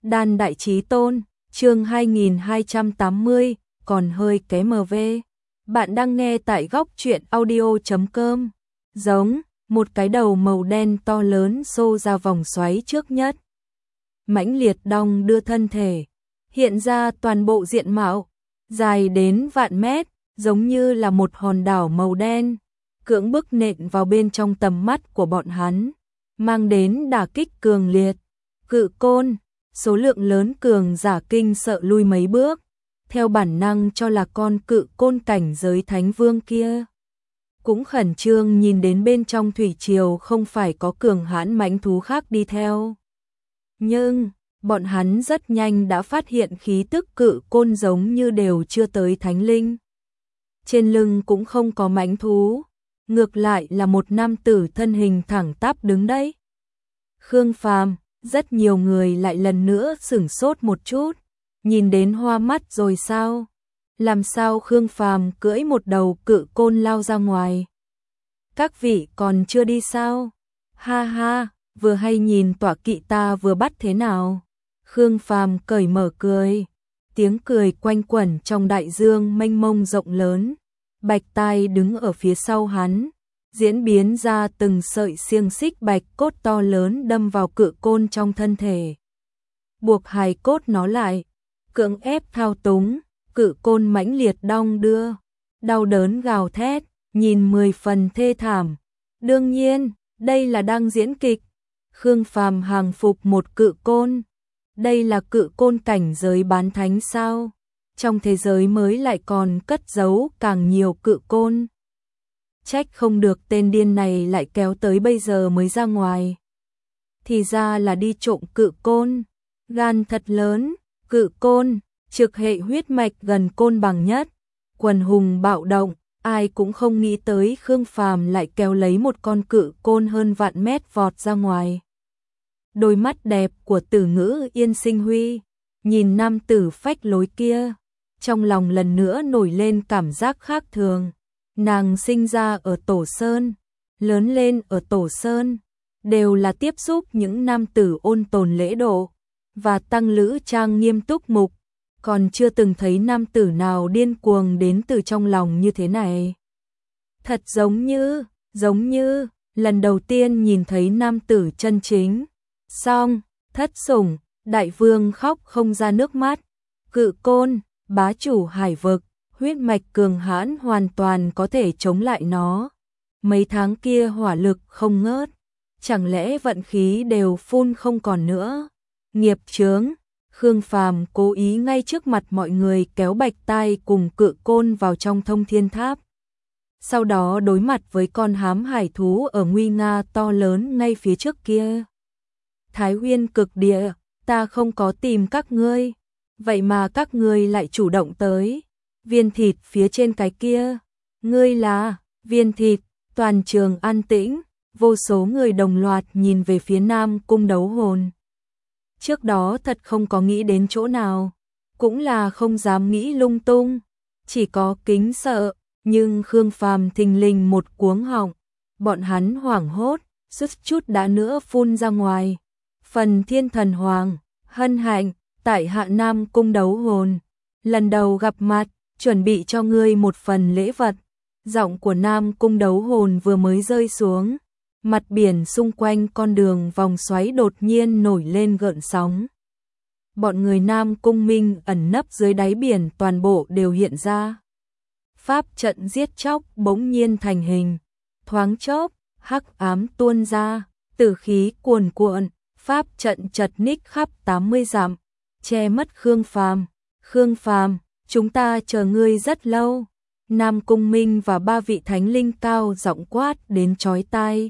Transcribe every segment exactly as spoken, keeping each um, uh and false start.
Đan Đại Chí Tôn, chương hai nghìn hai trăm tám mươi, còn hơi kém em vê. Bạn đang nghe tại góc truyện audio chấm com. Giống, một cái đầu màu đen to lớn xô ra vòng xoáy trước nhất. Mãnh liệt đong đưa thân thể, hiện ra toàn bộ diện mạo, dài đến vạn mét, giống như là một hòn đảo màu đen, cưỡng bức nện vào bên trong tầm mắt của bọn hắn, mang đến đả kích cường liệt. Cự côn, số lượng lớn cường giả kinh sợ lui mấy bước, theo bản năng cho là con cự côn cảnh giới thánh vương kia. Cũng khẩn trương nhìn đến bên trong thủy triều không phải có cường hãn mãnh thú khác đi theo. Nhưng, bọn hắn rất nhanh đã phát hiện khí tức cự côn giống như đều chưa tới thánh linh. Trên lưng cũng không có mãnh thú, ngược lại là một nam tử thân hình thẳng tắp đứng đấy. Khương Phàm, rất nhiều người lại lần nữa sửng sốt một chút, nhìn đến hoa mắt rồi sao? Làm sao Khương Phàm cưỡi một đầu cự côn lao ra ngoài? Các vị còn chưa đi sao? Ha ha, vừa hay nhìn tọa kỵ ta vừa bắt thế nào? Khương Phàm cởi mở cười, tiếng cười quanh quẩn trong đại dương mênh mông rộng lớn. Bạch Tai đứng ở phía sau hắn, diễn biến ra từng sợi xiềng xích bạch cốt to lớn đâm vào cự côn trong thân thể, buộc hài cốt nó lại, cưỡng ép thao túng. Cự côn mãnh liệt đong đưa, đau đớn gào thét, nhìn mười phần thê thảm. Đương nhiên, đây là đang diễn kịch. Khương Phàm hàng phục một cự côn. Đây là cự côn cảnh giới bán thánh sao? Trong thế giới mới lại còn cất giấu càng nhiều cự côn. Trách không được tên điên này lại kéo tới bây giờ mới ra ngoài. Thì ra là đi trộm cự côn. Gan thật lớn, cự côn, trực hệ huyết mạch gần côn bằng nhất. Quần hùng bạo động, ai cũng không nghĩ tới Khương Phàm lại kéo lấy một con cự côn hơn vạn mét vọt ra ngoài. Đôi mắt đẹp của Tử Ngữ Yên Sinh Huy, nhìn nam tử phách lối kia, trong lòng lần nữa nổi lên cảm giác khác thường. Nàng sinh ra ở Tổ Sơn, lớn lên ở Tổ Sơn, đều là tiếp xúc những nam tử ôn tồn lễ độ và tăng lữ trang nghiêm túc mục, còn chưa từng thấy nam tử nào điên cuồng đến từ trong lòng như thế này. Thật giống như, giống như, lần đầu tiên nhìn thấy nam tử chân chính. Xong, thất sủng, đại vương khóc không ra nước mắt. Cự côn, bá chủ hải vực, huyết mạch cường hãn hoàn toàn có thể chống lại nó. Mấy tháng kia hỏa lực không ngớt, chẳng lẽ vận khí đều phun không còn nữa? Nghiệp chướng. Khương Phàm cố ý ngay trước mặt mọi người kéo Bạch Tai cùng cự côn vào trong thông thiên tháp. Sau đó đối mặt với con hám hải thú ở nguy nga to lớn ngay phía trước kia. Thái Huyên cực địa, ta không có tìm các ngươi, vậy mà các ngươi lại chủ động tới. Viên thịt phía trên cái kia, ngươi là viên thịt. Toàn trường an tĩnh, vô số người đồng loạt nhìn về phía Nam Cung Đấu Hồn. Trước đó thật không có nghĩ đến chỗ nào, cũng là không dám nghĩ lung tung, chỉ có kính sợ, nhưng Khương Phàm thình lình một cuống họng, bọn hắn hoảng hốt, suýt chút đã nữa phun ra ngoài. Phần Thiên Thần Hoàng, hân hạnh, tại hạ Nam Cung Đấu Hồn, lần đầu gặp mặt, chuẩn bị cho ngươi một phần lễ vật. Giọng của Nam Cung Đấu Hồn vừa mới rơi xuống, mặt biển xung quanh con đường vòng xoáy đột nhiên nổi lên gợn sóng. Bọn người Nam Cung Minh ẩn nấp dưới đáy biển toàn bộ đều hiện ra. Pháp trận giết chóc bỗng nhiên thành hình, thoáng chốc, hắc ám tuôn ra, tử khí cuồn cuộn, pháp trận chật ních khắp tám mươi dặm, che mất Khương Phàm. Khương Phàm, chúng ta chờ ngươi rất lâu. Nam Cung Minh và ba vị thánh linh cao giọng quát đến chói tai.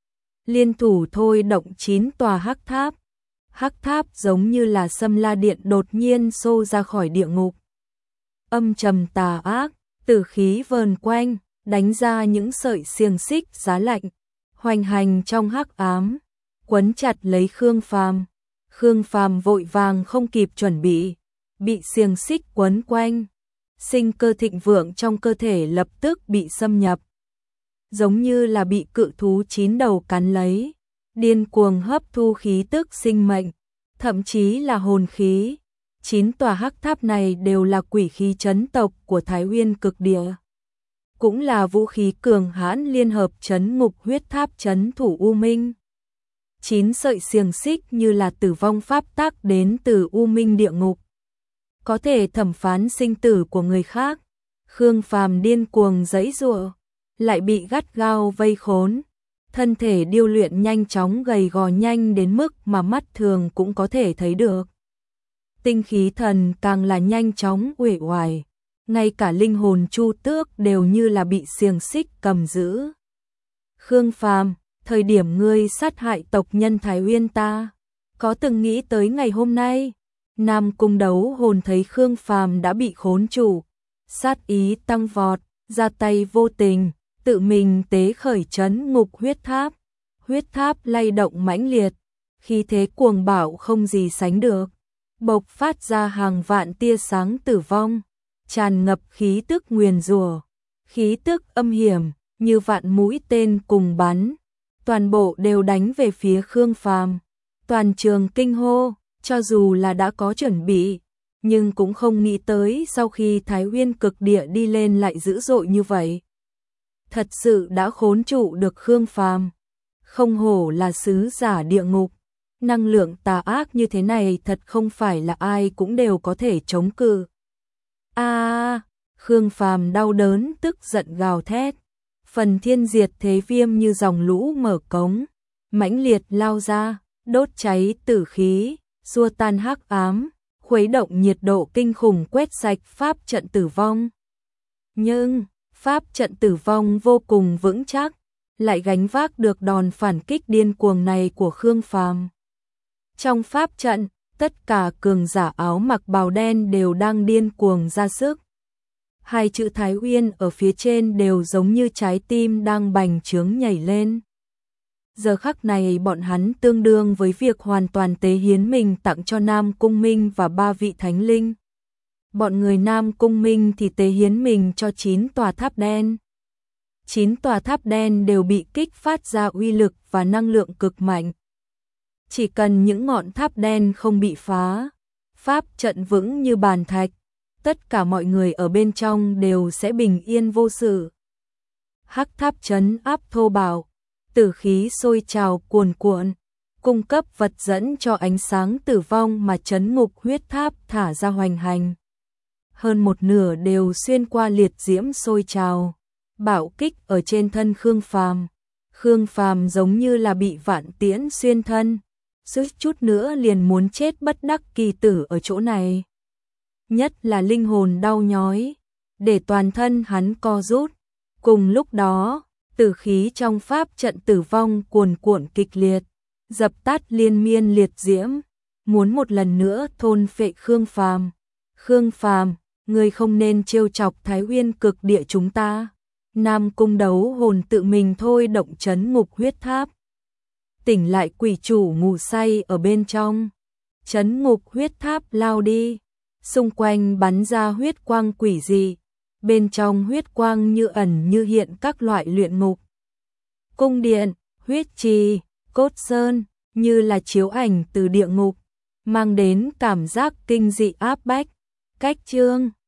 Liên thủ thôi động chín tòa hắc tháp. Hắc tháp giống như là Sâm La Điện đột nhiên xô ra khỏi địa ngục. Âm trầm tà ác, tử khí vờn quanh, đánh ra những sợi xiềng xích giá lạnh, hoành hành trong hắc ám, quấn chặt lấy Khương Phàm. Khương Phàm vội vàng không kịp chuẩn bị, bị xiềng xích quấn quanh. Sinh cơ thịnh vượng trong cơ thể lập tức bị xâm nhập, giống như là bị cự thú chín đầu cắn lấy, điên cuồng hấp thu khí tức sinh mệnh, thậm chí là hồn khí. Chín tòa hắc tháp này đều là quỷ khí trấn tộc của Thái Uyên Cực Địa, cũng là vũ khí cường hãn liên hợp trấn ngục huyết tháp trấn thủ U Minh. Chín sợi xiềng xích như là tử vong pháp tắc đến từ U Minh địa ngục, có thể thẩm phán sinh tử của người khác. Khương Phàm điên cuồng giãy giụa, lại bị gắt gao vây khốn, thân thể điêu luyện nhanh chóng gầy gò nhanh đến mức mà mắt thường cũng có thể thấy được. Tinh khí thần càng là nhanh chóng uể oải, ngay cả linh hồn Chu Tước đều như là bị xiềng xích cầm giữ. Khương Phàm, thời điểm ngươi sát hại tộc nhân Thái Uyên ta, có từng nghĩ tới ngày hôm nay? Nam Cung Đấu Hồn thấy Khương Phàm đã bị khốn trụ, sát ý tăng vọt, ra tay vô tình, tự mình tế khởi trấn ngục huyết tháp. Huyết tháp lay động mãnh liệt, khí thế cuồng bạo không gì sánh được, bộc phát ra hàng vạn tia sáng tử vong, tràn ngập khí tức nguyền rủa, khí tức âm hiểm như vạn mũi tên cùng bắn, toàn bộ đều đánh về phía Khương Phàm. Toàn trường kinh hô, cho dù là đã có chuẩn bị, nhưng cũng không nghĩ tới sau khi Thái Uyên Cực Địa đi lên lại dữ dội như vậy. Thật sự đã khốn trụ được Khương Phàm, không hổ là sứ giả địa ngục, năng lượng tà ác như thế này thật không phải là ai cũng đều có thể chống cự. A, à, Khương Phàm đau đớn tức giận gào thét, phần thiên diệt thế viêm như dòng lũ mở cống, mãnh liệt lao ra, đốt cháy tử khí, xua tan hắc ám, khuấy động nhiệt độ kinh khủng quét sạch pháp trận tử vong. Nhưng, pháp trận tử vong vô cùng vững chắc, lại gánh vác được đòn phản kích điên cuồng này của Khương Phàm. Trong pháp trận, tất cả cường giả áo mặc bào đen đều đang điên cuồng ra sức. Hai chữ Thái Uyên ở phía trên đều giống như trái tim đang bành trướng nhảy lên. Giờ khắc này bọn hắn tương đương với việc hoàn toàn tế hiến mình tặng cho Nam Cung Minh và ba vị thánh linh. Bọn người Nam Cung Minh thì tế hiến mình cho chín tòa tháp đen. Chín tòa tháp đen đều bị kích phát ra uy lực và năng lượng cực mạnh. Chỉ cần những ngọn tháp đen không bị phá, pháp trận vững như bàn thạch, tất cả mọi người ở bên trong đều sẽ bình yên vô sự. Hắc tháp trấn áp thô bạo, tử khí sôi trào cuồn cuộn, cung cấp vật dẫn cho ánh sáng tử vong mà trấn ngục huyết tháp thả ra hoành hành. Hơn một nửa đều xuyên qua liệt diễm sôi trào, bạo kích ở trên thân Khương Phàm. Khương Phàm giống như là bị vạn tiễn xuyên thân, suýt chút nữa liền muốn chết bất đắc kỳ tử ở chỗ này. Nhất là linh hồn đau nhói, để toàn thân hắn co rút. Cùng lúc đó, tử khí trong pháp trận tử vong cuồn cuộn kịch liệt, dập tắt liên miên liệt diễm, muốn một lần nữa thôn phệ Khương Phàm. Khương Phàm, ngươi không nên trêu chọc Thái Uyên Cực Địa chúng ta. Nam Cung Đấu Hồn tự mình thôi động trấn ngục huyết tháp, tỉnh lại quỷ chủ ngủ say ở bên trong. Trấn ngục huyết tháp lao đi, xung quanh bắn ra huyết quang quỷ dị, bên trong huyết quang như ẩn như hiện các loại luyện ngục. Cung điện, huyết trì, cốt sơn, như là chiếu ảnh từ địa ngục, mang đến cảm giác kinh dị áp bách. Cách chương